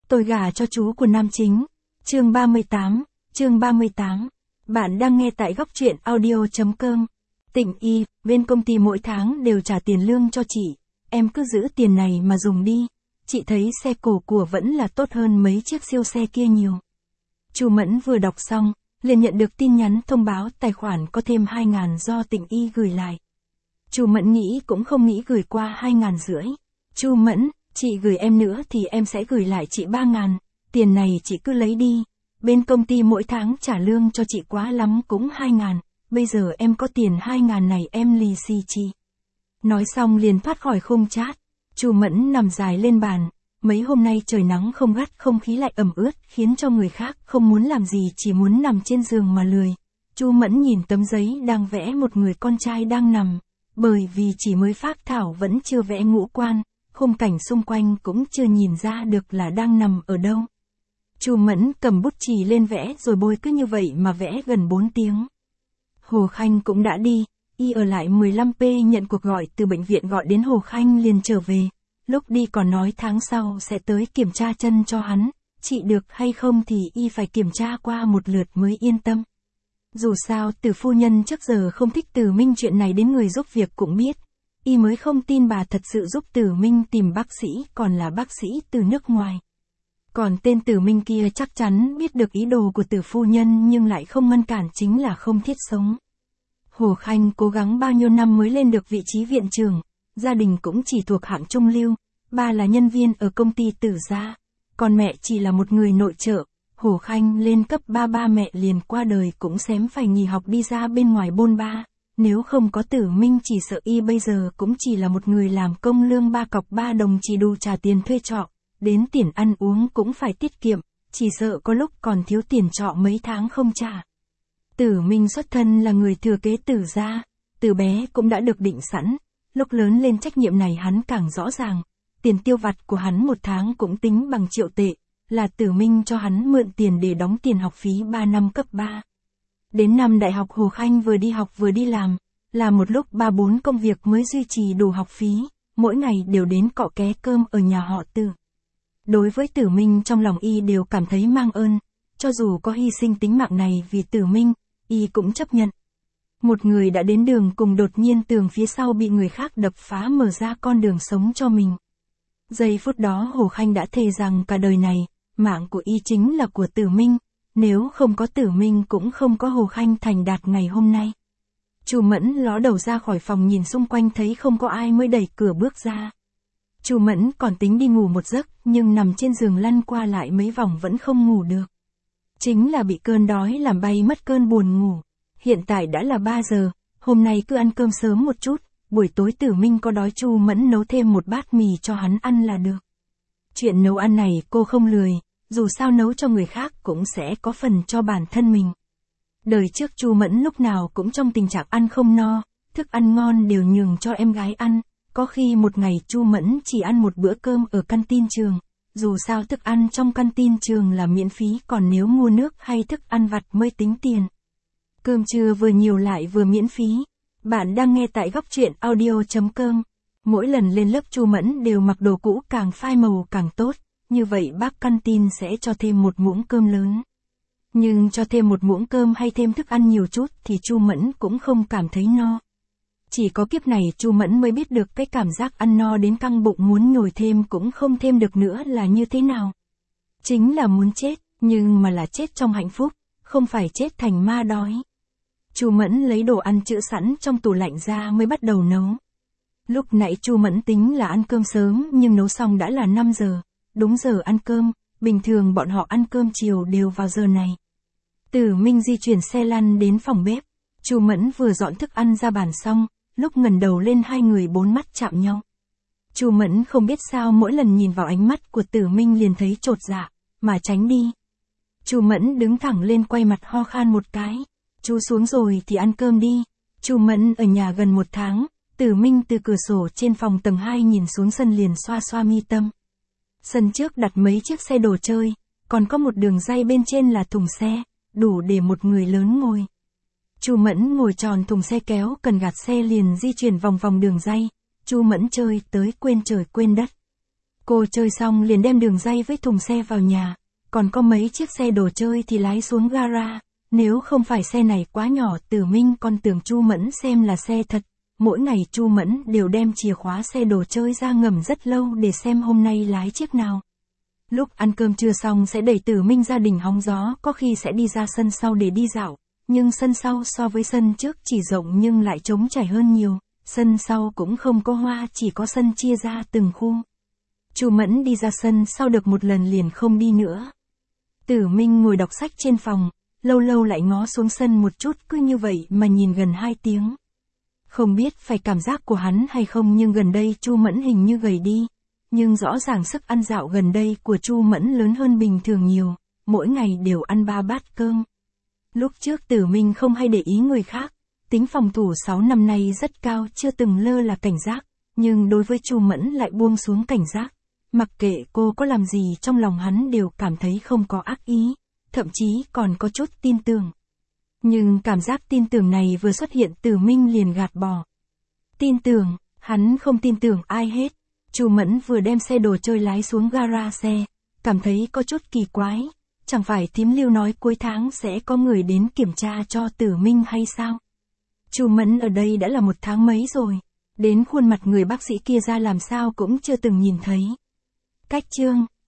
Tôi gả cho chú của nam chính. Chương 38. Bạn đang nghe tại góc truyện audio.com. Tịnh Y, bên công ty mỗi tháng đều trả tiền lương cho chị. Em cứ giữ tiền này mà dùng đi. Chị thấy xe cổ của vẫn là tốt hơn mấy chiếc siêu xe kia nhiều. Chu Mẫn vừa đọc xong, liền nhận được tin nhắn thông báo tài khoản có thêm 2.000 do Tịnh Y gửi lại. Chu Mẫn nghĩ cũng không nghĩ gửi qua 2.500. Chu Mẫn, chị gửi em nữa thì em sẽ gửi lại chị 3.000, tiền này chị cứ lấy đi. Bên công ty mỗi tháng trả lương cho chị quá lắm cũng 2.000, bây giờ em có tiền 2.000 này em lì xì chị. Nói xong liền thoát khỏi khung chat. Chu Mẫn nằm dài lên bàn, mấy hôm nay trời nắng không gắt, không khí lại ẩm ướt khiến cho người khác không muốn làm gì, chỉ muốn nằm trên giường mà lười. Chu Mẫn nhìn tấm giấy đang vẽ một người con trai đang nằm, bởi vì chỉ mới phác thảo vẫn chưa vẽ ngũ quan, khung cảnh xung quanh cũng chưa nhìn ra được là đang nằm ở đâu. Chu Mẫn cầm bút chì lên vẽ rồi bôi cứ như vậy mà vẽ gần 4 tiếng. Hồ Khanh cũng đã đi, y ở lại 15p nhận cuộc gọi từ bệnh viện gọi đến Hồ Khanh liền trở về. Lúc đi còn nói tháng sau sẽ tới kiểm tra chân cho hắn, trị được hay không thì y phải kiểm tra qua một lượt mới yên tâm. Dù sao Từ phu nhân trước giờ không thích Từ Minh, chuyện này đến người giúp việc cũng biết. Y mới không tin bà thật sự giúp Từ Minh tìm bác sĩ, còn là bác sĩ từ nước ngoài. Còn tên Từ Minh kia chắc chắn biết được ý đồ của Từ phu nhân nhưng lại không ngăn cản, chính là không thiết sống. Hồ Khanh cố gắng bao nhiêu năm mới lên được vị trí viện trưởng, gia đình cũng chỉ thuộc hạng trung lưu, ba là nhân viên ở công ty Tử gia, còn mẹ chỉ là một người nội trợ. Hồ Khanh lên cấp 3 ba mẹ liền qua đời cũng xém phải nghỉ học đi ra bên ngoài bôn ba, nếu không có Tử Minh chỉ sợ y bây giờ cũng chỉ là một người làm công lương 3 cọc 3 đồng chỉ đủ trả tiền thuê trọ, đến tiền ăn uống cũng phải tiết kiệm, chỉ sợ có lúc còn thiếu tiền trọ mấy tháng không trả. Tử Minh xuất thân là người thừa kế Tử gia, từ bé cũng đã được định sẵn, lúc lớn lên trách nhiệm này hắn càng rõ ràng, tiền tiêu vặt của hắn một tháng cũng tính bằng triệu tệ, là Tử Minh cho hắn mượn tiền để đóng tiền học phí 3 năm cấp 3. Đến năm đại học Hồ Khanh vừa đi học vừa đi làm một lúc 3-4 công việc mới duy trì đủ học phí, mỗi ngày đều đến cọ ké cơm ở nhà họ Từ. Đối với Tử Minh trong lòng y đều cảm thấy mang ơn, cho dù có hy sinh tính mạng này vì Tử Minh, y cũng chấp nhận. Một người đã đến đường cùng đột nhiên tường phía sau bị người khác đập phá mở ra con đường sống cho mình. Giây phút đó Hồ Khanh đã thề rằng cả đời này, mạng của y chính là của Tử Minh, nếu không có Tử Minh cũng không có Hồ Khanh thành đạt ngày hôm nay. Chu Mẫn ló đầu ra khỏi phòng nhìn xung quanh thấy không có ai mới đẩy cửa bước ra. Chu Mẫn còn tính đi ngủ một giấc nhưng nằm trên giường lăn qua lại mấy vòng vẫn không ngủ được. Chính là bị cơn đói làm bay mất cơn buồn ngủ. Hiện tại đã là 3 giờ, hôm nay cứ ăn cơm sớm một chút, buổi tối Tử Minh có đói Chu Mẫn nấu thêm một bát mì cho hắn ăn là được. Chuyện nấu ăn này cô không lười, dù sao nấu cho người khác cũng sẽ có phần cho bản thân mình. Đời trước Chu Mẫn lúc nào cũng trong tình trạng ăn không no, thức ăn ngon đều nhường cho em gái ăn, có khi một ngày Chu Mẫn chỉ ăn một bữa cơm ở canteen trường, dù sao thức ăn trong canteen trường là miễn phí, còn nếu mua nước hay thức ăn vặt mới tính tiền. Cơm trưa vừa nhiều lại vừa miễn phí. Bạn đang nghe tại góc truyện audio.com. Mỗi lần lên lớp Chu Mẫn đều mặc đồ cũ, càng phai màu càng tốt, như vậy bác canteen sẽ cho thêm một muỗng cơm lớn. Nhưng cho thêm một muỗng cơm hay thêm thức ăn nhiều chút thì Chu Mẫn cũng không cảm thấy no. Chỉ có kiếp này Chu Mẫn mới biết được cái cảm giác ăn no đến căng bụng muốn nhồi thêm cũng không thêm được nữa là như thế nào. Chính là muốn chết, nhưng mà là chết trong hạnh phúc, không phải chết thành ma đói. Chu Mẫn lấy đồ ăn trữ sẵn trong tủ lạnh ra mới bắt đầu nấu. Lúc nãy Chu Mẫn tính là ăn cơm sớm nhưng nấu xong đã là 5 giờ, đúng giờ ăn cơm, bình thường bọn họ ăn cơm chiều đều vào giờ này. Tử Minh di chuyển xe lăn đến phòng bếp, Chu Mẫn vừa dọn thức ăn ra bàn xong, lúc ngẩng đầu lên hai người bốn mắt chạm nhau. Chu Mẫn không biết sao mỗi lần nhìn vào ánh mắt của Tử Minh liền thấy chột dạ, mà tránh đi. Chu Mẫn đứng thẳng lên quay mặt ho khan một cái. Chú xuống rồi thì ăn cơm đi. Chu Mẫn ở nhà gần 1 tháng, Tử Minh từ cửa sổ trên phòng tầng 2 nhìn xuống sân liền xoa xoa mi tâm. Sân trước đặt mấy chiếc xe đồ chơi, còn có một đường ray bên trên là thùng xe, đủ để một người lớn ngồi. Chu Mẫn ngồi tròn thùng xe kéo cần gạt xe liền di chuyển vòng vòng đường ray. Chu Mẫn chơi tới quên trời quên đất. Cô chơi xong liền đem đường dây với thùng xe vào nhà, còn có mấy chiếc xe đồ chơi thì lái xuống gara. Nếu không phải xe này quá nhỏ, Tử Minh còn tưởng Chu Mẫn xem là xe thật. Mỗi ngày Chu Mẫn đều đem chìa khóa xe đồ chơi ra ngầm rất lâu để xem hôm nay lái chiếc nào. Lúc ăn cơm trưa xong sẽ đẩy Tử Minh ra đỉnh hóng gió, có khi sẽ đi ra sân sau để đi dạo. Nhưng sân sau so với sân trước chỉ rộng nhưng lại trống trải hơn nhiều. Sân sau cũng không có hoa, chỉ có sân chia ra từng khu. Chu Mẫn đi ra sân sau được một lần liền không đi nữa. Tử Minh ngồi đọc sách trên phòng, lâu lâu lại ngó xuống sân một chút, cứ như vậy mà nhìn gần 2 tiếng. Không biết phải cảm giác của hắn hay không nhưng gần đây Chu Mẫn hình như gầy đi. Nhưng rõ ràng sức ăn dạo gần đây của Chu Mẫn lớn hơn bình thường nhiều, mỗi ngày đều ăn 3 bát cơm. Lúc trước Tử Minh không hay để ý người khác, tính phòng thủ 6 năm nay rất cao, chưa từng lơ là cảnh giác, nhưng đối với Chu Mẫn lại buông xuống cảnh giác. Mặc kệ cô có làm gì trong lòng hắn đều cảm thấy không có ác ý, thậm chí còn có chút tin tưởng. Nhưng cảm giác tin tưởng này vừa xuất hiện Tử Minh liền gạt bỏ. Tin tưởng, hắn không tin tưởng ai hết. Chu Mẫn vừa đem xe đồ chơi lái xuống gara xe, cảm thấy có chút kỳ quái. Chẳng phải thím Lưu nói cuối tháng sẽ có người đến kiểm tra cho Tử Minh hay sao? Chu Mẫn ở đây đã là 1 tháng mấy rồi, đến khuôn mặt người bác sĩ kia ra làm sao cũng chưa từng nhìn thấy. Cách chương